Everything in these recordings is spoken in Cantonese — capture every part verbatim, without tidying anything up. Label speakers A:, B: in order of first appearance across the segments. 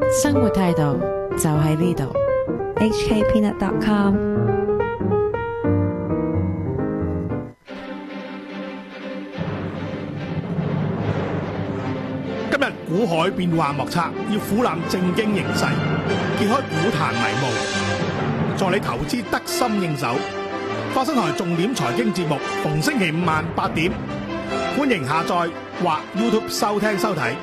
A: 生活態度就喺呢度。
B: H K peanut dot com。
C: 今日股海變幻莫測，要俯瞰正經形勢，揭開股壇迷霧，助你投資得心應手。花生台重點財經節目，逢星期五晚八點，歡迎下載或 YouTube 收聽收睇。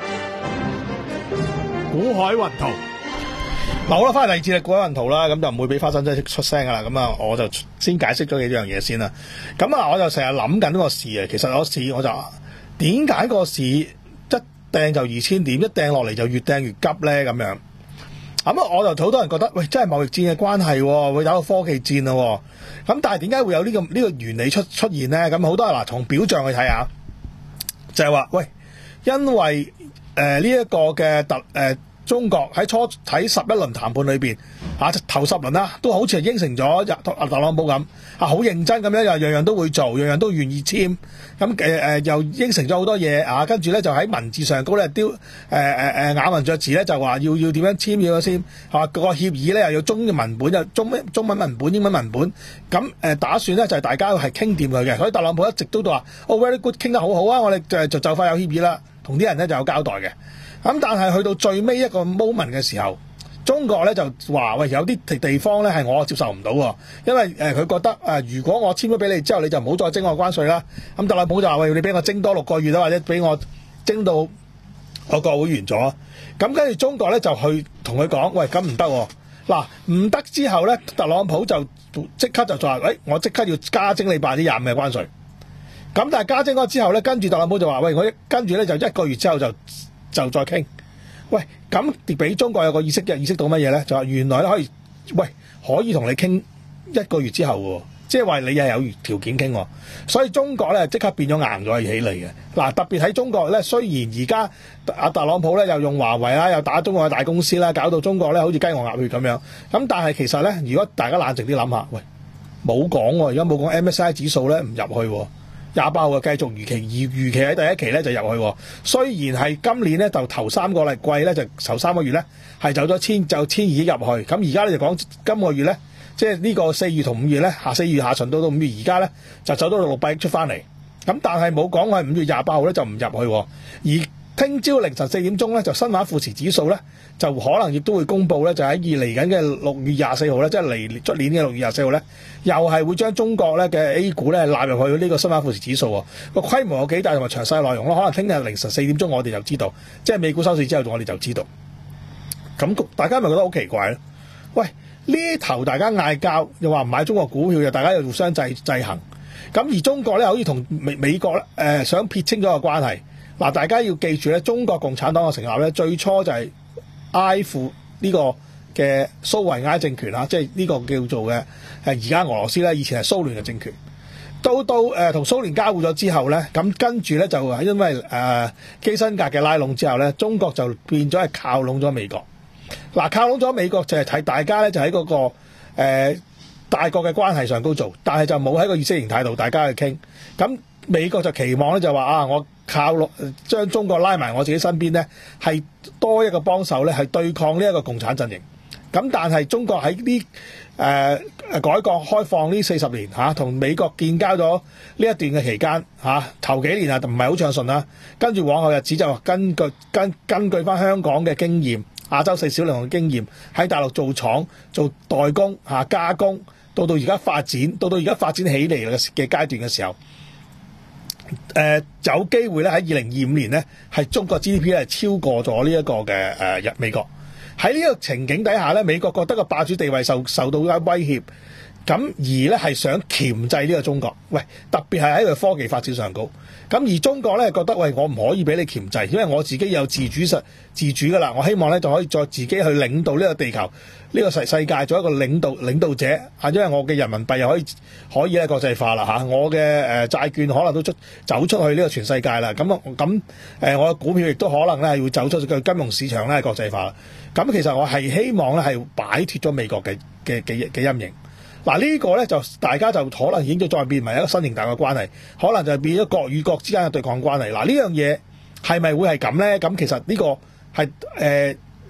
C: 股海雲圖。嗱，好啦，翻嚟第二節嘅股海雲圖啦，咁就唔會俾花生姐出聲噶啦，咁啊，我就先解釋咗幾樣嘢先啦。咁啊，我就成日諗緊呢個市啊，其實個市我就點解個市一掟就二千點，一掟落嚟就越掟越急咧咁樣。咁啊，我就好多人覺得，喂，真係貿易戰嘅關係，會打到科技戰咯。咁但係點解會有呢個呢個原理出出現咧？咁好多人嗱，從表象去睇下，就係話，喂，因為誒呢一個嘅特誒。呃中國喺初喺十一輪談判裏邊，啊頭十輪啦，都好似係應承咗特朗普咁，啊好認真咁樣，又樣樣都會做，樣樣都願意簽，咁誒誒又應承咗好多嘢，啊跟住咧就喺文字上高咧丟誒誒誒咬文嚼字咧就話要要點樣簽要簽，啊個協議咧又要中文本又中中文文本英文文本，咁誒打算咧就係大家係傾掂佢嘅，所以特朗普一直都都話哦 very good 傾得好好啊，我哋就就就快有協議啦，同啲人咧就有交代嘅。咁但係去到最尾一個 moment 嘅時候，中國咧就話喂，有啲地方咧係我接受唔到喎，因為誒佢、呃、覺得誒、呃、如果我簽咗俾你之後，你就唔好再徵我關稅啦。咁特朗普就話喂，你俾我徵多六個月啦，或者俾我徵到我國會完咗。咁跟住中國咧就去同佢講，喂，咁唔得喎。嗱唔得之後咧，特朗普就即刻就話，喂、哎，我即刻要加徵你百分之廿五嘅關稅。咁但係加徵咗之後咧，跟住特朗普就話，喂，我一跟住咧就一個月之後就。就再傾，喂，咁俾中國有個意識嘅意識到乜嘢咧？就話原來可以，喂，可以同你傾一個月之後喎，即係話你係有條件傾喎，所以中國咧即刻變咗硬咗起嚟嘅。嗱，特別喺中國咧，雖然而家阿特朗普咧又用華為啦，又打中國嘅大公司啦，搞到中國咧好似雞鵝鴨血咁樣。咁但係其實咧，如果大家冷靜啲諗下，喂，冇講喎，而家冇講 M S C I 指數咧唔入去喎。廿八號啊，繼續預期，預預期喺第一期咧就入去喎。雖然係今年咧就頭三個禮季咧就頭三個月咧係走咗千就千二億入去，咁而家咧就講今個月咧，即係呢個四月同五月咧，下四月下旬到到五月，而家咧就走到六百億出翻嚟。咁但係冇講係五月廿八號咧就唔入去，而聽朝凌晨四點鐘咧就新華富時指數咧就可能亦都會公布咧，就喺二嚟緊嘅六月廿四號咧，即係嚟出年嘅六月廿四號咧，又係會將中國咧嘅 A 股咧納入去呢個新華富時指數喎。個規模有幾大同埋詳細內容咯，可能聽日凌晨四點鐘我哋就知道，即係美股收市之後我哋就知道。咁大家咪覺得好奇怪咧？喂，呢頭大家嗌交，又話唔買中國股票，又大家又互相制制衡。咁而中國咧好似同美美國咧誒、呃、想撇清咗個關係。嗱，大家要記住咧，中國共產黨嘅成立咧，最初就係埃附呢個嘅蘇維埃政權啦，即係呢個叫做嘅誒而家俄羅斯咧，以前係蘇聯嘅政權。到到誒同蘇聯交互咗之後咧，咁跟住咧就係因為誒、呃、基辛格嘅拉攏之後咧，中國就變咗係靠攏咗美國。嗱、呃，靠攏咗美國就係睇大家咧就喺嗰、那個誒、呃、大國嘅關係上高做，但係就冇喺個意識形態度大家去傾。咁美國就期望咧就話啊，我靠落將中國拉埋我自己身邊咧，係多一個幫手咧，係對抗呢一個共產陣營。咁但係中國喺呢誒改革開放呢四十年嚇，同、啊、美國建交咗呢一段嘅期間嚇，頭、啊、幾年啊唔係好暢順啦。跟住往後日子就根據根根據翻香港嘅經驗，亞洲四小龍嘅經驗，喺大陸做廠做代工嚇、啊、加工，到到而家發展，到到而家發展起嚟嘅嘅階段嘅時候。誒、呃、有機會咧喺二零二五年咧係中國 G D P 咧超過咗呢一個嘅誒日美國。喺呢個情景底下咧，美國覺得個霸主地位受受到嘅威脅，咁而咧係想鉗制呢個中國。喂，特別係喺個科技發展上高。咁而中國咧覺得喂，我唔可以俾你鉗制，因為我自己有自主實自主噶啦。我希望咧就可以再自己去領導呢個地球呢、呢個世世界做一個領導領導者啊！因為我嘅人民幣又可以可以咧國際化啦嚇，我嘅誒、呃、債券可能都出走出去呢個全世界啦。咁啊咁誒，我嘅股票亦都可能咧係會走出去金融市場咧國際化啦。咁其實我係希望咧係擺脫咗美國嘅嘅嘅嘅陰影。嗱，呢個咧就大家就可能已經再變為一個新型大嘅關係，可能就變咗國與國之間嘅對抗關係。嗱，呢樣嘢係咪會係咁咧？咁其實呢個係誒、呃、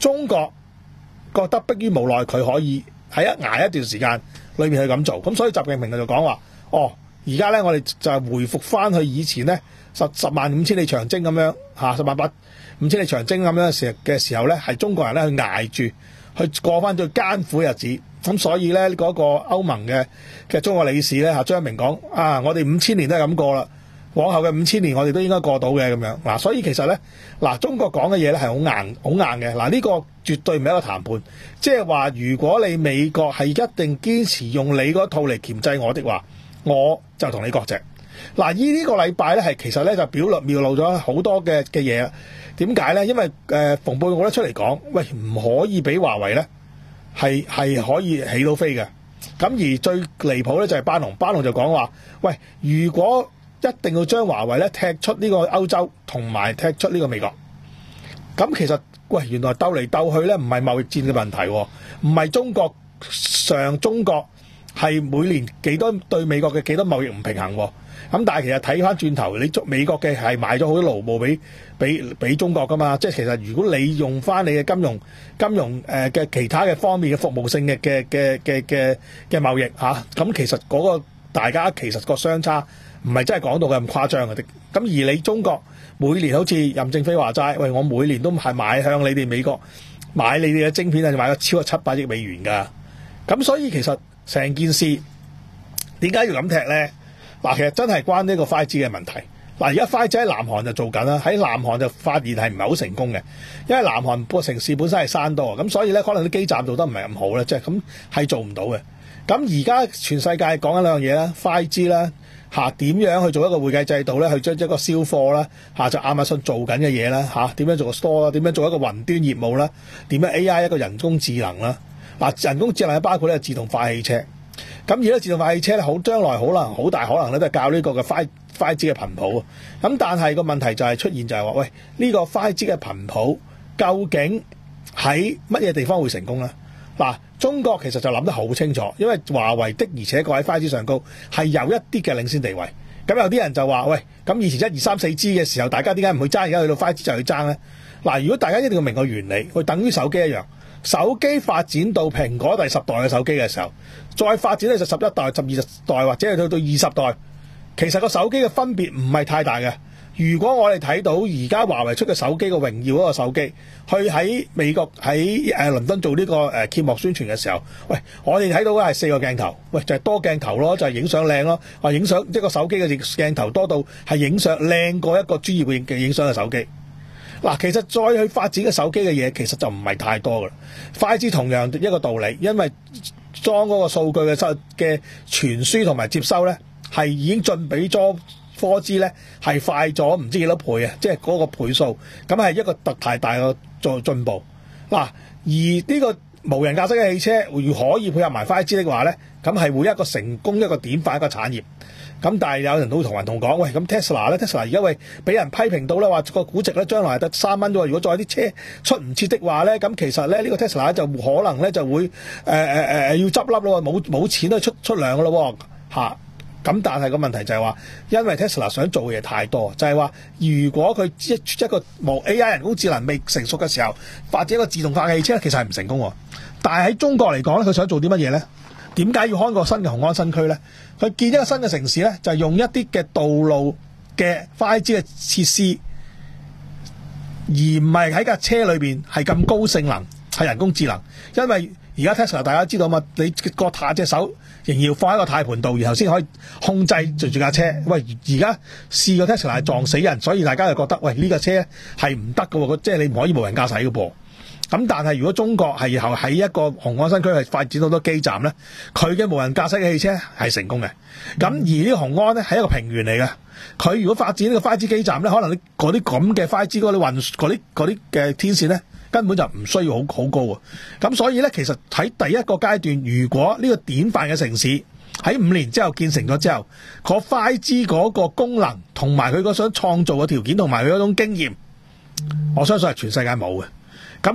C: 中國覺得迫於無奈，佢可以喺一捱一段時間裏面去咁做，咁所以習近平就講話：哦，而家咧我哋就係回復翻去以前咧十十萬五千里長征咁樣嚇，十萬八五千里長征咁樣嘅時嘅時候咧，係中國人咧去捱住去過翻最艱苦嘅日子。咁所以咧嗰、那個歐盟嘅嘅中國理事咧嚇張一鳴講：啊，我哋五千年都係咁過啦。往後嘅五千年，我哋都應該過到嘅咁樣嗱，所以其實咧嗱，中國講嘅嘢咧係好硬好硬嘅嗱，呢個絕對唔係一個談判，即係話如果你美國係一定堅持用你嗰套嚟鉗制我的話，我就同你割席嗱。依呢個禮拜咧係其實咧就表露妙露咗好多嘅嘅嘢，點解咧？因為誒、呃、蓬佩奧咧出嚟講，喂，唔可以俾華為咧係係可以起到飛嘅。咁而最離譜咧就係班農，班農就講話，喂，如果一定要將華為咧踢出呢個歐洲，同埋踢出呢個美國。咁其實喂，原來鬥嚟鬥去咧，唔係貿易戰嘅問題，唔係中國上中國係每年幾多對美國嘅幾多貿易唔平衡。咁但係其實睇翻轉頭，你中美國嘅係買咗好多盧布俾俾俾中國噶嘛。即係其實如果你用翻你嘅金融金融誒嘅其他嘅方面嘅服務性嘅嘅嘅嘅嘅嘅貿易嚇，咁、啊、其實嗰、嗰個大家其實個相差唔係真係講到嘅咁誇張嘅。咁而你中國每年好似任正非話齋，喂，我每年都係買向你哋美國買你哋嘅晶片係買咗超過七百億美元㗎。咁所以其實成件事點解要咁踢咧？嗱，其實真係關呢個 五 G 嘅問題。嗱，而家 五 G 喺南韓就做緊啦，喺南韓就發現係唔係好成功嘅，因為南韓個城市本身係山多，咁所以咧可能啲基站做得唔係咁好咧，即係咁係做唔到嘅。咁而家全世界講緊兩樣嘢啦 五 G 啦嚇，點樣去做一個會計制度咧，去將一個銷貨啦嚇，就亞馬遜做緊嘅嘢啦嚇，點樣做個 store 啦，點樣做一個雲端業務啦，點樣 A I 一個人工智能啦。嗱，人工智能包括咧自動化汽車。咁而家自動化汽車咧，好將來可能好大可能咧都係教呢個嘅 五 G 嘅頻譜啊。咁但係個問題就係出現就係話，喂，呢個五 G 嘅頻譜究竟喺乜嘢地方會成功咧？嗱，中國其實就諗得好清楚，因為華為的而且確喺 五 G 上高係有一啲嘅領先地位。咁有啲人就話，喂，咁以前一二三四 G 嘅時候，大家點解唔去爭？而家去到五 G 就去爭咧？嗱，如果大家一定要明個原理，佢等於手機一樣。手機發展到蘋果第十代嘅手機嘅時候，再發展咧就十一代、十二代或者係去到二十代，其實個手機嘅分別唔係太大嘅。如果我哋睇到而家華為出嘅手機個榮耀嗰個手機，去喺美國喺誒倫敦做呢個誒揭幕宣傳嘅時候，喂，我哋睇到嘅係四個鏡頭，喂，就係多鏡頭咯，就係影相靚咯，話影相即係個手機嘅鏡頭多到係影相靚過一個專業嘅影相嘅手機。嗱，其實再去發展嘅手機嘅嘢，其實就唔係太多噶啦。五 G 同樣一個道理，因為裝嗰個數據嘅收嘅傳輸同埋接收咧，係已經進比咗四 G 咧係快咗唔知幾多倍啊！即係嗰個倍數，咁係一個特太大嘅做進步。嗱，而呢個無人駕駛嘅汽車如可以配合埋 五 G 的話咧，咁係會一個成功一個典範一個產業。咁但係有人都會同人同講，喂，咁 Tesla 咧 Tesla 而家喂俾人批評到咧，話個估值咧將來係得三蚊啫喎。如果再啲車出唔切的話咧，咁其實咧呢、這個 Tesla 就可能咧就會誒誒誒要執笠咯，冇冇錢都出出糧噶咯嚇。咁、啊、但係個問題就係話，因為 Tesla 想做嘅嘢太多，就係、是、話如果佢一一個無 A I 人工智能未成熟嘅時候，發展一個自動化嘅汽車，其實係唔成功喎。但係喺中國嚟講咧，佢想做啲乜嘢咧？點解要開個新嘅雄安新區咧？佢建一個新嘅城市咧，就係、是、用一啲嘅道路嘅 五 G 嘅設施，而唔係喺架車裏邊係咁高性能，係人工智能。因為而家 Tesla 大家知道嘛，你個下隻手仍然要放喺個軚盤度，然後先可以控制住住架車。喂，而家試過 Tesla 係撞死人，所以大家就覺得喂呢架、這個、車係唔得嘅喎，即係你唔可以無人駕駛嘅噃。咁但係如果中國係以後喺一個雄安新區係發展好多基站咧，佢嘅無人駕駛嘅汽車係成功嘅。咁、嗯、而呢個雄安咧係一個平原嚟嘅，佢如果發展呢個 五 G 基站咧，可能嗰啲咁嘅 五 G 嗰啲運嗰啲嗰啲嘅天線咧，根本就唔需要好好高啊。咁所以咧，其實喺第一個階段，如果呢個典範嘅城市喺五年之後建成咗之後，嗰 五 G 嗰個功能同埋佢嗰想創造嘅條件同埋佢嗰種經驗，我相信係全世界冇嘅。咁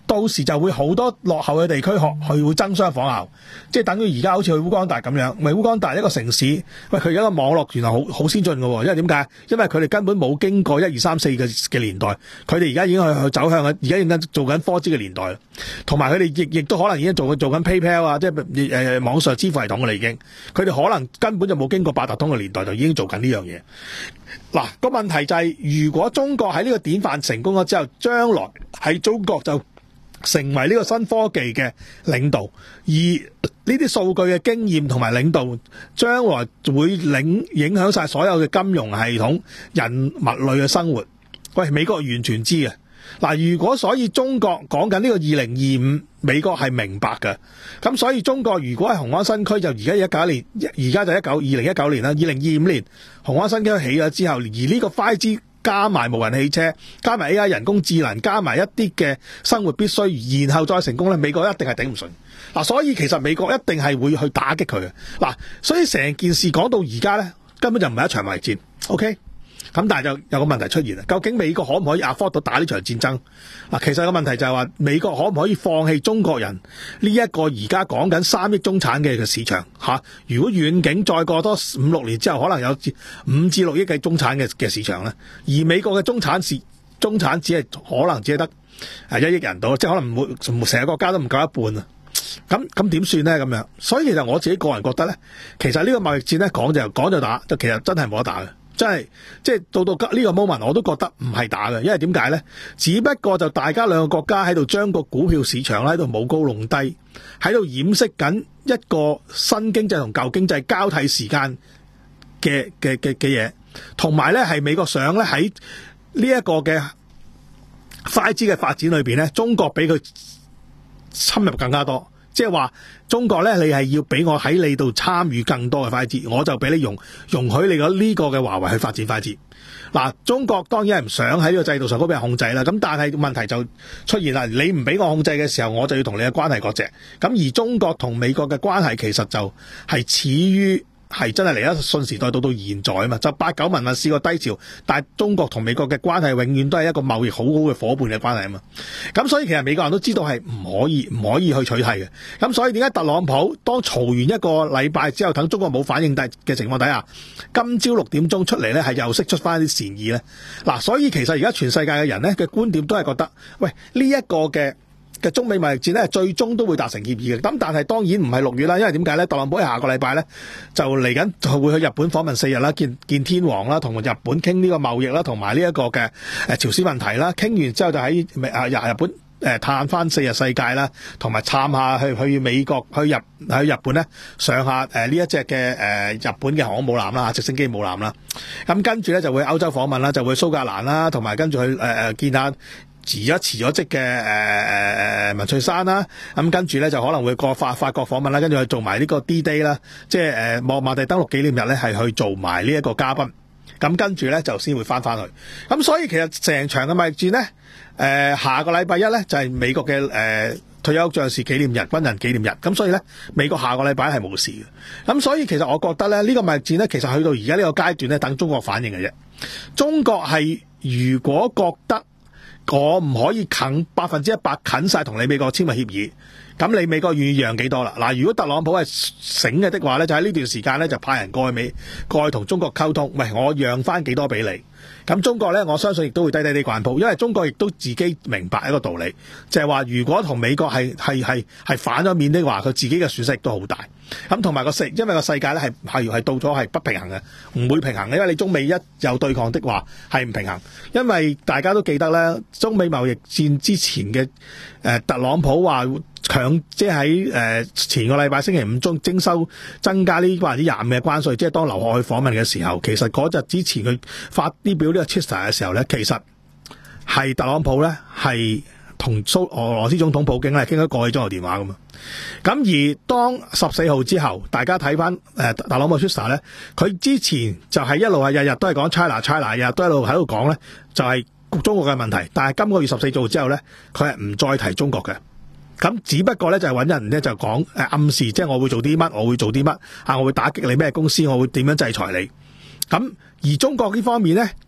C: 到時就會好多落後嘅地區學佢會爭相仿效，即係等於而家好似去烏干達咁樣，咪烏干達一個城市，喂佢而家個網絡原來好好先進嘅喎，因為點解？因為佢哋根本冇經過一二三四嘅嘅年代，佢哋而家已經去去走向而家已經做緊科技嘅年代啦，同埋佢哋亦亦都可能已經做做緊 PayPal 啊，即係誒、呃、網上支付系統嘅啦已經，佢哋可能根本就冇經過八達通嘅年代就已經做緊呢樣嘢。嗱、個問題就係、是，如果中國喺呢個典範成功咗之後，將來喺中國就成為呢個新科技嘅領導，而呢啲數據嘅經驗同埋領導，將來會影影響晒所有嘅金融系統、人物類嘅生活。喂，美國完全知嘅。嗱，如果所以中國講緊呢個二零二五，美國係明白嘅。咁所以中國如果係雄安新區就而家一九年，而家就一九二零一九年啦，二零二五年雄安新區起咗之後，而呢個 五 G 加埋無人汽車，加埋 A I 人工智能，加埋一啲嘅生活必須，然後再成功咧，美國一定係頂唔順。嗱，所以其實美國一定係會去打擊佢嘅。嗱，所以成件事講到而家咧，根本就唔係一場貿易戰。OK。咁但係就有個問題出現啦，究竟美國可唔可以 afford 到打呢場戰爭？嗱，其實個問題就係話美國可唔可以放棄中國人呢一個而家講緊三億中產嘅市場吓？如果遠景再過多五六年之後，可能有五至六億嘅中產嘅嘅市場咧，而美國嘅中產市中產只係可能只係得誒一億人到，即係可能每成個國家都唔夠一半啊！咁咁點算咧？咁樣，所以其實我自己個人覺得咧，其實呢個貿易戰咧講就講就打，就其實真係冇得打嘅。真係，即係到到呢個 moment，我都覺得唔係打嘅，因為點解呢？只不過就大家兩個國家喺度將個股票市場喺度舞高弄低，喺度掩飾緊一個新經濟同舊經濟交替時間嘅嘅嘅嘅嘢，同埋呢係美國想呢喺呢一個嘅 五 G 嘅發展裏邊呢，中國比佢侵入更加多。即係話中國咧，你係要俾我喺你度參與更多嘅 五 G， 我就俾你容容許你嗰呢個嘅華為去發展 五 G。嗱，中國當然係唔想喺呢個制度上嗰邊控制啦。咁但係問題就出現啦，你唔俾我控制嘅時候，我就要同你嘅關係割席。咁而中國同美國嘅關係其實就係始於。係真係嚟咗信時代到到現在啊嘛，就八九民運試過低潮，但係中國同美國嘅關係永遠都係一個貿易好好嘅伙伴嘅關係啊嘛。咁所以其實美國人都知道係唔可以唔可以去取締嘅。咁所以點解特朗普當嘈完一個禮拜之後，等中國冇反應嘅情況底下，今朝六點鐘出嚟咧，係又釋出翻啲善意咧。嗱，所以其實而家全世界嘅人咧嘅觀點都係覺得，喂，呢一個嘅。嘅中美貿易戰咧，最終都會達成協議嘅。咁但係當然唔係六月啦，因為點解咧？特朗普喺下個禮拜咧就嚟緊就會去日本訪問四日啦，見見天皇啦，同日本傾呢個貿易啦，同埋呢一個嘅誒朝鮮問題啦。傾完之後就喺啊日日本誒探翻四日世界啦，同埋探下去去美國去日去日本咧上下誒呢一隻嘅誒日本嘅航空母艦啦，直升機母艦啦。咁跟住咧就會歐洲訪問啦，就會蘇格蘭啦，同埋跟住去誒誒見下。辭咗辭咗職嘅誒誒誒文翠珊啦，咁跟住咧就可能會過法法國訪問啦，跟住去做埋呢個 D-Day 啦，即係誒諾曼第登陸紀念日咧係去做埋呢一個嘉賓，咁跟住咧就先會翻翻去。咁所以其實成場嘅貿易戰咧，誒、呃、下個禮拜一咧就係、是、美國嘅誒、呃、退休將士紀念日、軍人紀念日，咁所以咧美國下個禮拜係冇事嘅。咁所以其實我覺得咧呢、這個貿易戰咧其實去到而家呢個階段咧，等中國反應嘅啫。中國係如果覺得我唔可以近百分之一百近晒同你美國簽埋協議，咁你美國願意讓幾多啦？嗱，如果特朗普係醒嘅的話咧，就喺呢段時間咧就派人過去美過去同中國溝通，喂，我讓翻幾多俾你？咁中國咧，我相信亦都會低低啲慣譜，因為中國亦都自己明白一個道理，就係話如果同美國係係係係反咗面的話，佢自己嘅損失亦都好大。咁同埋個世，因為個世界咧係係係到咗係不平衡嘅，唔會平衡嘅，因為你中美一有對抗的話係唔平衡。因為大家都記得咧，中美貿易戰之前嘅誒、呃、特朗普話強，即係喺誒前個禮拜星期五中徵收增加呢百分之廿五嘅關稅，即係當劉鶴去訪問嘅時候，其實嗰日之前佢發啲表呢個 Twitter 嘅時候咧，其實係特朗普咧係同蘇俄羅斯總統普京咧傾咗過去咗個電話噶嘛。咁而當十四號之後，大家睇翻誒特朗普 Twitter 咧，佢之前就係一路係日日都係講 China China，日日都喺度喺度講咧，就係中國嘅問題。但係今個月十四號之後咧，佢係唔再提中國嘅。咁只不過咧就係揾人咧就講誒暗示，即係我會做啲乜，我會做啲乜啊，我會打擊你咩公司，我會點樣制裁你。咁而中國呢方面咧就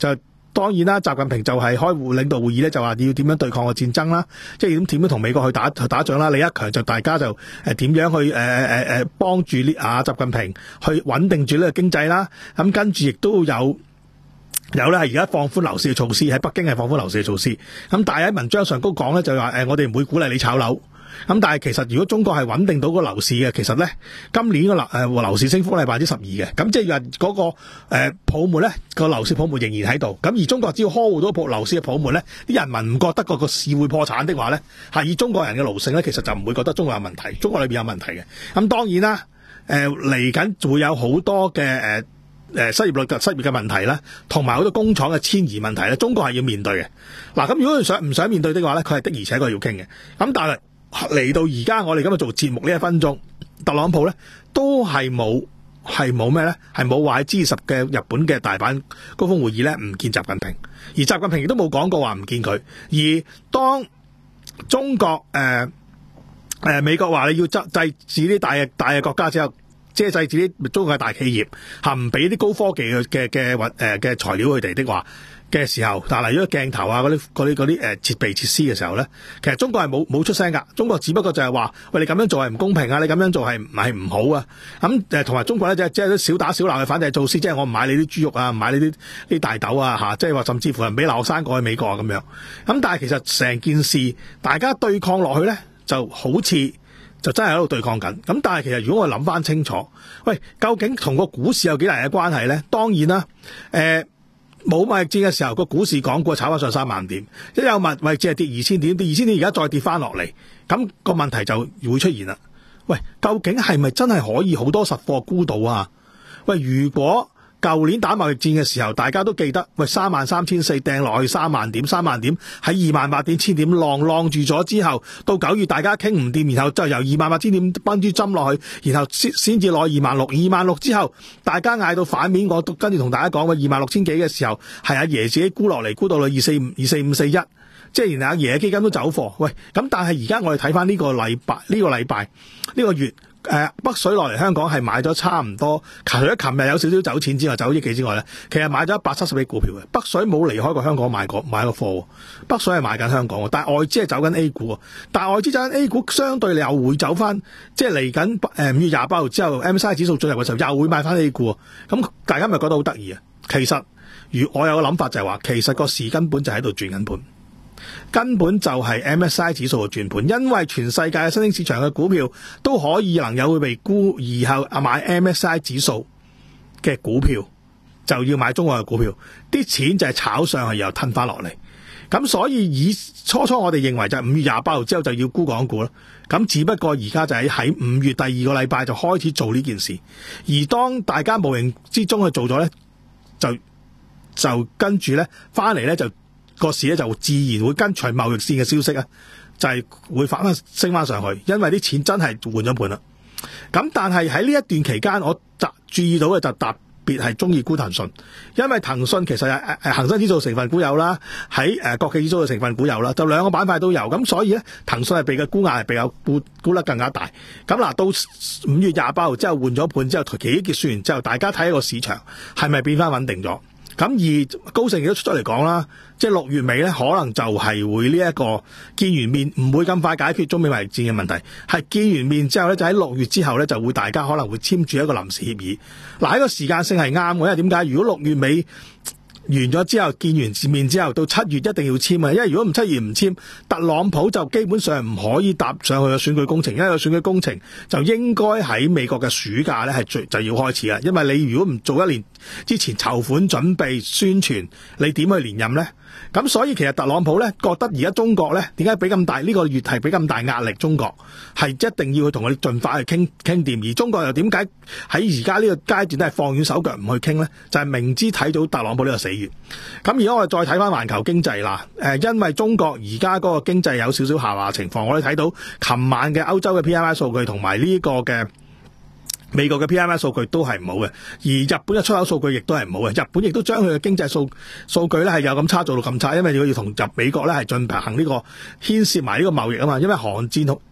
C: 當然啦，習近平就係開會領導會議咧，就話要點樣對抗個戰爭啦，即係點點樣同美國去打去打仗啦。李克強就大家就誒點樣去誒誒誒幫住呢啊習近平去穩定住呢個經濟啦。咁跟住亦都有。有咧係而家放寬樓市嘅措施，喺北京係放寬樓市嘅措施。咁但係喺文章上高講咧就話誒，我哋唔會鼓勵你炒樓。咁但係其實如果中國係穩定到個樓市嘅，其實咧今年個樓誒樓市升幅係百分之十二嘅。咁即係話嗰個誒、呃、泡沫咧個樓市泡沫仍然喺度。咁而中國只要呵護到個樓市嘅泡沫咧，啲人民唔覺得個個市會破產的話咧，係以中國人嘅奴性咧，其實就唔會覺得中國有問題。中國裏邊有問題嘅。咁當然啦，誒嚟緊會有好多嘅誒。呃誒失業率嘅失業嘅問題啦，同埋好多工廠嘅遷移問題咧，中國係要面對嘅。嗱，咁如果佢想唔想面對的話咧，佢係的而且確要傾嘅。咁但係嚟到而家我哋今日做節目呢一分鐘，特朗普咧都係冇係冇咩咧，係冇話喺 G 二十嘅日本嘅大阪高峰會議咧唔見習近平，而習近平亦都冇講過話唔見佢。而當中國誒誒、呃呃、美國話你要制制止啲大嘅大嘅國家之後，即係制止啲中國嘅大企業嚇唔俾啲高科技嘅嘅嘅誒嘅材料佢哋的話嘅時候，但係如果鏡頭啊嗰啲嗰啲嗰啲誒設備設施嘅時候咧，其實中國係冇冇出聲㗎。中國只不過就係話：喂，你咁樣做係唔公平啊！你咁樣做係係唔好啊！咁誒同埋中國咧，即係即係啲小打小鬧嘅反制措施，即係我唔買你啲豬肉啊，唔買你啲啲大豆啊嚇，即係話甚至乎係唔俾留學生過去美國啊咁樣。咁但係其實成件事大家對抗落去咧，就好似就真係喺度對抗緊。咁但係其實如果我諗翻清楚，喂，究竟同個股市有幾大嘅關係咧？當然啦，誒、呃。冇貿易戰嘅時候，個股市港股炒翻上三萬點，一有貿貿易戰係跌二千點，跌二千點而家再跌翻落嚟，咁個問題就會出現啦。喂，究竟係咪真係可以好多實貨沽到啊？喂，如果舊年打貿易戰嘅時候，大家都記得，喂，三萬三千四掟落去三萬點，三萬點喺二萬八點千點浪浪住咗之後，到九月大家傾唔掂，然後就由二萬八千點崩珠針落去，然後先先至攞二萬六，二萬六之後大家嗌到反面，我跟住同大家講，喂，二萬六千幾嘅時候係阿爺自己沽落嚟，沽到去二四五二四五四一，即係連阿爺嘅基金都走貨。喂，咁但係而家我哋睇翻呢個禮拜呢個禮拜呢個月。誒、呃，北水落嚟香港係買咗差唔多，除咗琴日有少少走錢之外，走億幾之外咧，其實買咗一百七十億股票嘅。北水冇離開過香港買過買過貨，北水係買緊香港，但係外資係走緊 A 股，但係外資走緊 A 股，相對你又會走翻，即係嚟緊誒五月廿八號之後 M S C I 指數進入嘅時候，又會買翻 A 股，咁大家咪覺得好得意啊？其實，如我有個諗法就係話，其實個市根本就喺度轉緊盤。根本就係 M S C I 指數嘅轉盤，因為全世界嘅新興市場嘅股票都可以能有會被沽，然後啊買 M S C I 指數嘅股票就要買中國嘅股票，啲錢就係炒上去又吞翻落嚟。咁所以以初初我哋認為就係五月廿八號之後就要沽港股啦。咁只不過而家就係喺五月第二個禮拜就開始做呢件事，而當大家無形之中去做咗呢，就就跟住呢翻嚟呢就。個市咧就自然會跟隨貿易戰嘅消息啊，就係、是、會反翻升翻上去，因為啲錢真係換咗盤啦。咁但係喺呢一段期間，我注意到嘅就特別係中意沽騰訊，因為騰訊其實係誒恒生指數成分股有啦，喺誒國企指數嘅成分股有啦，就兩個板塊都有，咁所以咧騰訊係被嘅沽壓係比較沽沽得更加大。咁嗱，到五月廿八號之後換咗盤之後，期指結算完之後，大家睇一個市場係咪變翻穩定咗？咁而高盛亦都出咗嚟講啦，即係六月尾咧，可能就係會呢一個見完面，唔會咁快解決中美貿易戰嘅問題。係見完面之後咧，就喺六月之後咧，就會大家可能會簽署一個臨時協議。嗱，呢個時間性係啱嘅，因為點解？如果六月尾完咗之後，見完面之後，到七月一定要簽啊！因為如果唔七月唔簽，特朗普就基本上唔可以搭上去嘅選舉工程，因為個選舉工程就應該喺美國嘅暑假咧係最就要開始啦。因為你如果唔做一年之前籌款準備宣傳，你點去連任呢？咁所以其實特朗普咧覺得而家中國咧點解俾咁大呢、呢個月係俾咁大壓力？中國係一定要去同佢哋盡快去傾傾掂，而中國又點解喺而家呢個階段都係放軟手腳唔去傾呢？就係、是、明知睇到特朗普呢個死穴。咁而家我哋再睇翻環球經濟啦，誒，因為中國而家嗰個經濟有少少下滑情況，我哋睇到琴晚嘅歐洲嘅 P M I 數據同埋呢個嘅美國嘅 P M I 數據都係唔好嘅，而日本嘅出口數據亦都係唔好嘅。日本亦都將佢嘅經濟數數據咧係有咁差做到咁差，因為佢要同入美國咧係進行呢個牽涉埋呢個貿易啊嘛。因為韓戰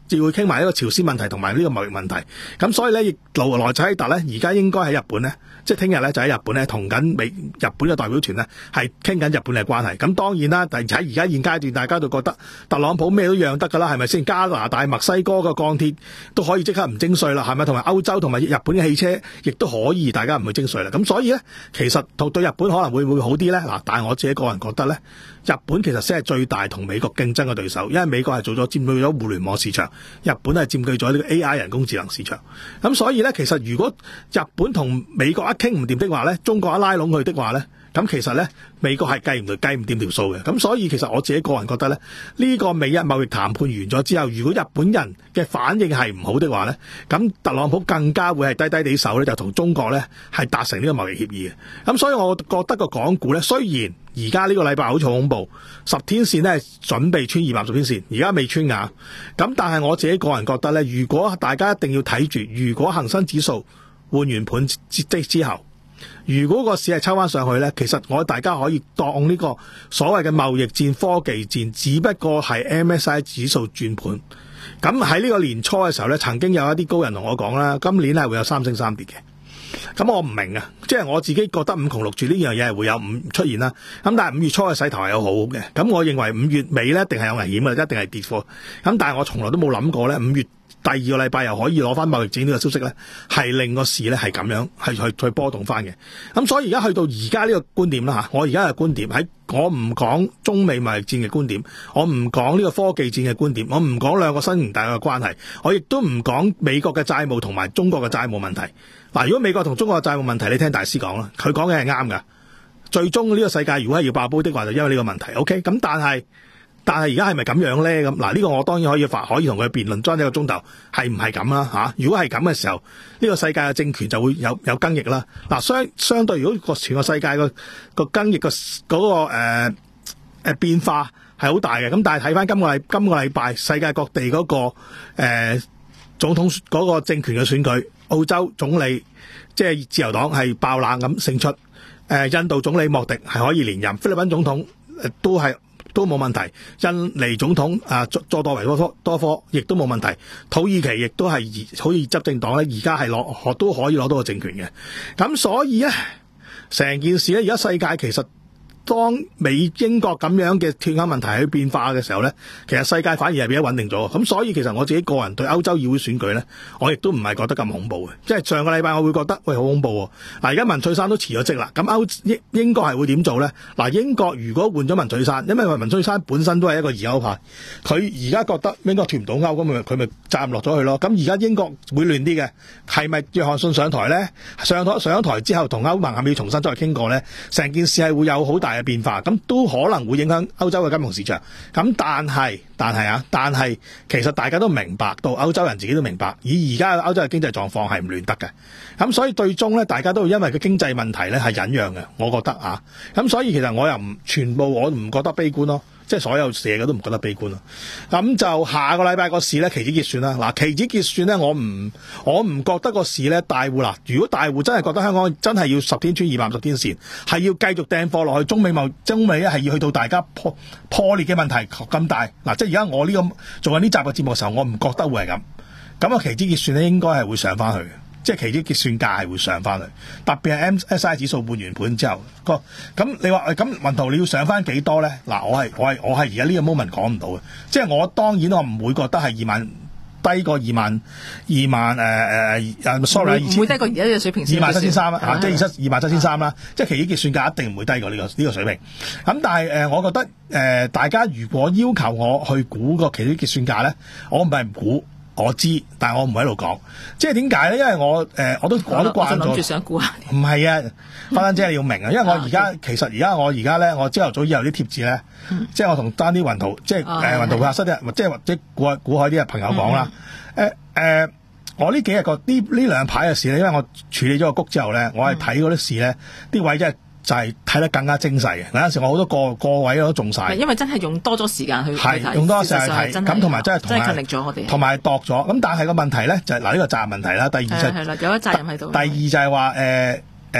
C: 至會傾埋呢個朝鮮問題同埋呢個貿易問題。咁所以咧，亦來來澤希特咧，而家應該喺日本咧，即係聽日咧就喺日本咧，同緊美日本嘅代表團咧係傾緊日本嘅關係。咁當然啦，但係喺而家現階段，大家都覺得特朗普咩都讓得㗎啦，係咪先？加拿大、墨西哥嘅鋼鐵都可以即刻唔徵稅啦，係咪？同埋歐洲同埋日本嘅汽車亦都可以，大家唔去徵稅啦。咁所以咧，其實對日本可能會會好啲咧。嗱，但係我自己個人覺得咧，日本其實先係最大同美國競爭嘅對手，因為美國係做咗佔據咗互聯網市場，日本係佔據咗呢個 A I 人工智能市場。咁所以咧，其實如果日本同美國一傾唔掂的話咧，中國一拉攏佢的話咧，咁其實咧美國係計唔到計唔掂條數嘅。咁所以其實我自己個人覺得咧，呢個美日貿易談判完咗之後，如果日本人嘅反應係唔好的話咧，咁特朗普更加會係低低地手咧，就同中國咧係達成呢個貿易協議嘅。咁所以我覺得個港股咧，雖然而家呢個禮拜好重恐怖，十天線咧準備穿二百十天線，而家未穿㗎。咁但係我自己個人覺得咧，如果大家一定要睇住，如果恒生指數換完盤即之後，如果個市係抽翻上去咧，其實我大家可以當呢個所謂嘅貿易戰、科技戰，只不過係 M S C I 指數轉盤。咁喺呢個年初嘅時候咧，曾經有一啲高人同我講啦，今年係會有三升三跌嘅。咁我唔明啊，即係我自己覺得五窮六絕呢樣嘢係會有五出現啦。咁但係五月初嘅勢頭係有好嘅，咁我認為五月尾咧一定係有危險嘅，一定係跌貨。咁但係我從來都冇諗過咧，五月第二個禮拜又可以攞翻貿易戰呢個消息咧，係令個市咧係咁樣係去去波動翻嘅。咁所以而家去到而家呢個觀點啦吓，我而家嘅觀點喺我唔講中美貿易戰嘅觀點，我唔講呢個科技戰嘅觀點，我唔講兩個新型大嘅關係，我亦都唔講美國嘅債務同埋中國嘅債務問題。嗱，如果美國同中國嘅債務問題，你聽大師講啦，佢講嘅係啱㗎。最終呢個世界如果係要爆煲的話，就因為呢個問題。OK， 咁但係但係而家係咪咁樣咧？咁嗱，呢個我當然可以發，可以同佢辯論，爭一個鐘頭係唔係咁啦嚇？如果係咁嘅時候，呢、這個世界嘅政權就會有有更易啦。嗱，相相對如果個全個世界個個更易個嗰個誒誒、呃、變化係好大嘅，咁但係睇翻今個禮今個禮拜世界各地嗰、那個誒、呃、總統嗰個政權嘅選舉。澳洲總理即係自由黨係爆冷咁勝出，誒印度總理莫迪係可以連任，菲律賓總統誒都係都冇問題，印尼總統啊佐佐多維多科多科亦都冇問題，土耳其亦都係好似執政黨咧，而家係攞都可以攞到個政權嘅，咁所以咧成件事咧而家世界其實。當美英國咁樣嘅脫歐問題去變化嘅時候咧，其實世界反而係變得穩定咗。咁所以其實我自己個人對歐洲議會選舉咧，我亦都唔係覺得咁恐怖嘅。即係上個禮拜我會覺得喂好恐怖喎。嗱而家文翠珊都辭咗職啦，咁歐英英國係會點做咧？嗱英國如果換咗文翠珊，因為文翠珊本身都係一個疑歐派，佢而家覺得英國脫唔到歐，咁咪佢咪責任落咗去咯。咁而家英國會亂啲嘅，係咪約翰遜上台咧？上台上咗台之後，同歐盟係咪要重新再傾過咧？成件事係會有好大嘅變化，咁都可能會影響歐洲嘅金融市場。咁但係，但係啊，但係其實大家都明白到，歐洲人自己都明白，以而家歐洲嘅經濟狀況係唔亂得嘅。咁所以最終咧，大家都會因為個經濟問題咧係忍讓嘅，我覺得啊。咁所以其實我又唔全部我唔覺得悲觀咯。即係所有社嘅都唔覺得悲觀咯。咁就下個禮拜個市咧，期指結算啦。嗱，期指結算咧，我唔我唔覺得個市咧大戶啦。如果大戶真係覺得香港真係要十天穿二百五十天線，係要繼續掟貨落去，中美貿中美咧係要去到大家破破裂嘅問題咁大。嗱，即係而家我呢、這個做緊呢集嘅節目嘅時候，我唔覺得會係咁。咁啊，期指結算咧應該係會上翻去嘅。即係期指結算價係會上翻去，特別係 M S C I 指數換完盤之後，個咁你話咁雲圖你要上翻幾多咧？嗱，我係我係我係而家呢個 moment 講唔到嘅，即係我當然我唔會覺得係二萬低過二萬二萬誒誒誒 sorry
D: 唔會低過而家嘅水平線，
C: 二萬七千三啦嚇，即係二七二萬七千三啦，即係期指結算價一定唔會低過呢個呢個水平。咁但係誒，我覺得誒大家如果要求我去估個期指結算價咧，我唔係唔估。我知，但係我唔喺度講，即係點解咧？因為我誒、呃、我都我都慣咗。我諗住想估下。唔係啊，花蘭姐你要明啊，因為我而家其實而家我而家咧，我朝頭早以後啲貼紙咧，嗯、即係我同單啲雲圖，即係誒、哦呃、雲圖教室啲，即係或者估估海啲朋友講啦。誒誒、嗯呃，我呢幾日個呢呢兩排嘅事咧，因為我處理咗個谷之後咧，我係睇嗰啲事咧，啲、嗯、位真係。就係睇得更加精細嘅，有陣時我好多個個位都中晒，
D: 因為真係用多咗時間去睇，
C: 係用多時間去睇，咁同埋真係
D: 真係勤力咗我哋，
C: 同埋度咗。咁但係個問題咧就係嗱呢個責任問題啦。第二就係、
D: 係啦，有一責任喺度。
C: 第二就係話誒誒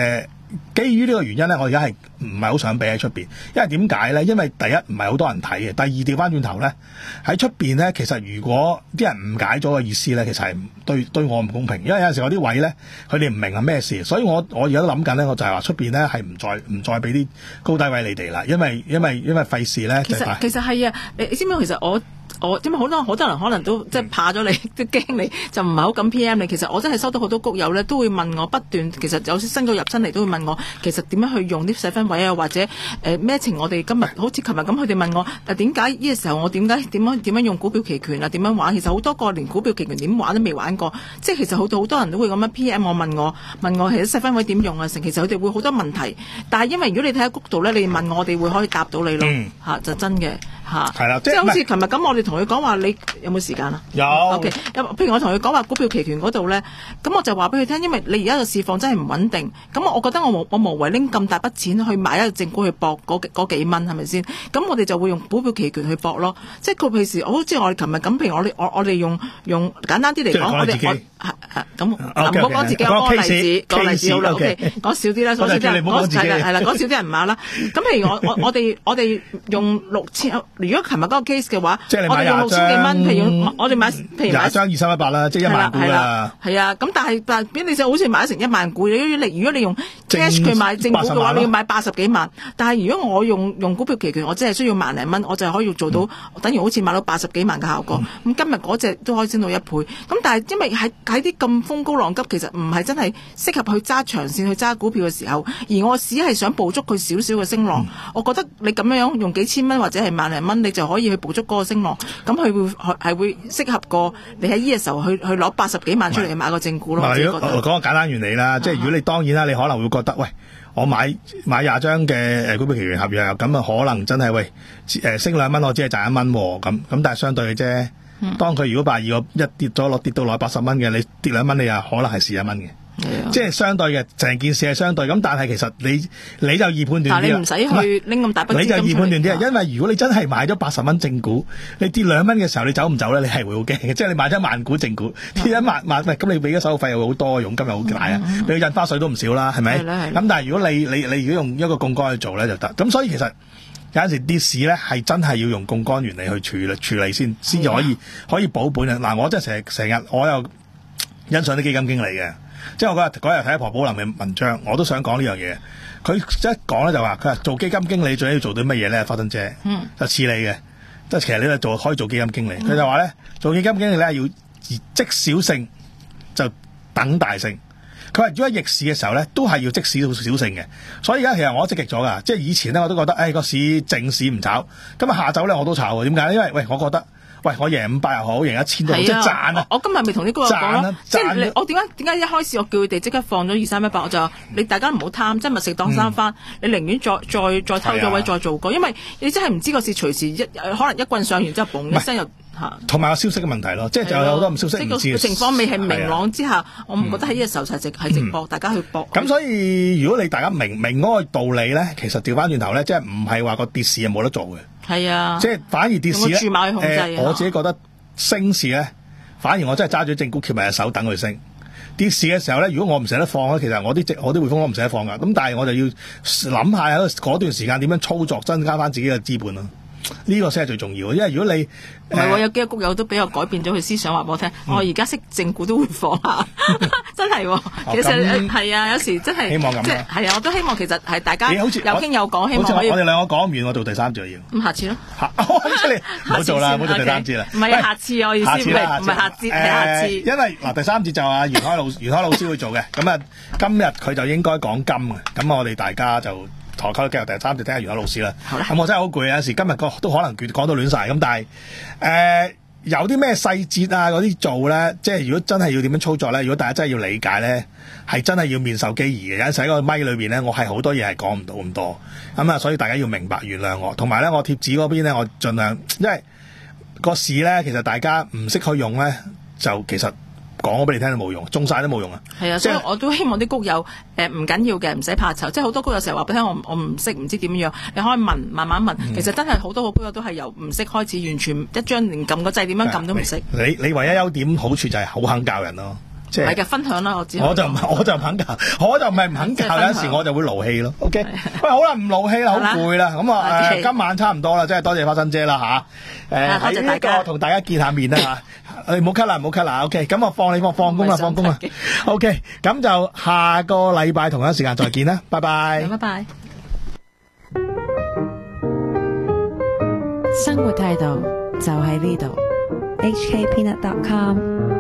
C: 基於呢個原因咧，我而家係唔係好想俾喺出邊，因為點解咧？因為第一唔係好多人睇嘅，第二調翻轉頭咧喺出邊咧，其實如果啲人誤解咗個意思咧，其實係對對我唔公平，因為有陣時有啲位咧，佢哋唔明係咩事，所以我我而家都諗緊咧，我就係話出邊咧係唔再唔再俾啲高低位你哋啦，因為因為因為費事咧。
D: 其實其實係啊，你你知唔知其實我？我因為好多好多人可能都即係怕咗你，都驚你就唔係好敢 P M 你。其實我真係收到好多谷友咧，都會問我不斷。其實有啲新嘅入親嚟都會問我，其實點樣去用啲細分位啊，或者誒咩情？我哋今日好似琴日咁，佢哋問我誒點解呢個時候我點解點樣點樣用股票期權啊？點樣玩？其實好多個連股票期權點玩都未玩過。即係其實好多好多人都會咁樣 P M 我問我問我其實細分位點用啊？成其實佢哋會好多問題，但係因為如果你睇下谷度咧，你問我，我哋會可以答到你咯嚇、嗯啊，就真嘅嚇。係、啊、
C: 啦，
D: 即係好似琴日咁，我哋同佢講話你。有冇時間啊？
C: 有。
D: OK，譬如我同佢講話股票期權嗰度咧，咁我就話俾佢聽，因為你而家個市況真係唔穩定，咁我覺得我無我無謂拎咁大筆錢去買一個正股去搏嗰嗰幾蚊，係咪先？咁我哋就會用股票期權去搏咯。即係佢譬如好似我哋琴日咁，譬如我哋我我哋用用簡單啲嚟講，我哋我係係咁，唔好講自己，講個例子，個例子好啦。OK，講少啲啦，講少啲人，講係係啦，講少啲人唔買啦。咁譬如我我我哋我哋用六千，如果琴日嗰個 case 嘅話，我哋用六千幾蚊。譬如我哋買，譬如買
C: 廿張二三一八啦，即係一萬股啦。
D: 係啊，咁但係但係，你就好似買成一萬股，如果你如果你用 cash 佢買正股嘅話，你要買八十幾萬。但係如果我用用股票期權，我只係需要萬零蚊，我就可以做到，嗯、等於好似買到八十幾萬嘅效果。咁、嗯、今日嗰隻都可以升到一倍。咁但係因為喺喺啲咁風高浪急，其實唔係真係適合去揸長線去揸股票嘅時候，而我只係想捕捉佢少少嘅升浪。嗯、我覺得你咁樣樣用幾千蚊或者係萬零蚊，你就可以去捕捉嗰個升浪。咁佢會係會適合過你喺呢個時候去去攞八十幾萬出嚟買個正股咯。
C: 如果講個簡單原理啦，即係如果你當然啦，你可能會覺得喂，我買買廿張嘅誒股票期權合約，咁啊可能真係喂誒升兩蚊，我只係賺一蚊喎，咁咁但係相對嘅啫。嗯、當佢如果八二個一跌咗落跌到落八十蚊嘅，你跌兩蚊，你又可能係蝕一蚊嘅。即係相對嘅，成件事係相對咁，但係其實你你就易判斷啲啦。但係你唔使去拎咁大筆資金出嚟。你就易判斷啲，因為如果你真係買咗八十蚊正股，你跌兩蚊嘅時候，你走唔走咧？你係會好驚嘅。即係你買咗萬股正股，跌一萬萬，咁你俾嘅手續費又會好多，佣金又好大啊！你印花稅都唔少啦，係咪？咁但係如果你你你如果用一個槓桿去做咧就得。咁所以其實有陣時跌市咧係真係要用槓桿原理去處理處理先，先至可以可以保本嘅。嗱，我真係成日成日我又欣賞啲基金經理嘅。即係我嗰日嗰日睇阿婆寶林嘅文章，我都想講呢樣嘢。佢一講咧就話，佢話做基金經理最緊要做到乜嘢咧？花生姐，嗯，就似你嘅，即係其實你係做可以做基金經理。佢、嗯、就話咧，做基金經理咧要積小勝就等大勝。佢話如果喺逆市嘅時候咧，都係要積少少勝嘅。所以而家其實我都積極咗噶，即係以前咧我都覺得，誒、哎、個市靜市唔炒，今日下晝咧我都炒。點解？因為喂，我覺得。喂，我贏五百又好，贏一千都好，即係賺啊！
D: 我今日咪同啲高友講咯，即係你我點解點解一開始我叫佢哋即刻放咗二三一八，我就話你大家唔好貪，即係咪食當生番？嗯、你寧願再再再偷咗位再做過，因為你真係唔知個市隨時一可能一棍上完之後，嘣一聲又嚇。同埋個消息嘅問題咯，即係就有好多唔消息唔知。情況未係明朗之下，我唔覺得喺呢個時候係直係直播，大家去搏。咁所以如果你大家明明嗰個道理咧，其實調翻轉頭咧，即係唔係話個跌市係冇得做嘅。係啊，即係反而跌市咧，誒、呃，我自己覺得升市咧，反而我真係揸住正股翹埋隻手等佢升。跌市嘅時候咧，如果我唔捨得放咧，其實我啲我啲匯豐我唔捨得放噶。咁但係我就要諗下喺嗰段時間點樣操作，增加翻自己嘅資本咯。呢、這個先係最重要，因為如果你唔係喎，有幾個谷友都俾我改變咗佢思想，話俾我聽，嗯、我而家識正股都會放下，真係、哦。其實係、哦、啊，有時真係希望咁啦。係啊，我都希望其實係大家有傾有講，希望可以。我哋兩個講唔完，我做第三節要。咁下次咯。下，唔好做啦，唔好做第三節啦。唔係下次我意思唔係唔係下節係下次。因為嗱第三節就阿袁開老袁開老師會做嘅，咁啊今日佢就應該講金嘅，咁我哋大家就。台溝繼續第三節聽下袁海老師啦。咁我真係好攰，有陣時今日個都可能講到亂晒咁，但係誒、呃、有啲咩細節啊嗰啲做咧，即係如果真係要點樣操作咧，如果大家真係要理解咧，係真係要面授機宜嘅。有陣時喺個咪裏邊咧，我係好多嘢係講唔到咁多咁啊，所以大家要明白原諒我。同埋咧，我貼紙嗰邊咧，我盡量因為個市咧，其實大家唔識去用咧，就其實。講咗俾你聽都冇用，中晒都冇用啊！係啊，所以我都希望啲谷友誒唔緊要嘅，唔使怕醜。即係好多谷友成日話俾你聽，我我唔識，唔知點樣，你可以問，慢慢問。嗯、其實真係好多個谷友都係由唔識開始，完全一張連撳個掣點樣撳都唔識。你你唯一優點好處就係好肯教人咯。
C: 即係
D: 係嘅分享啦，我知。
C: 我就唔我就唔肯教，我就唔係唔肯教，有陣時我就會勞氣咯。OK，喂，好啦，唔勞氣啦，好攰啦，咁啊誒，今晚差唔多啦，真係多謝花生姐啦吓，誒喺呢個同大家見下面啦吓，誒唔好咳啦，唔好咳啦 ，OK，咁我放你放放工啦，放工啦 ，OK，咁就下個禮拜同一時間再見啦，拜拜，
D: 拜拜。
A: 生活態度就喺呢度。
B: H K Peanut dot com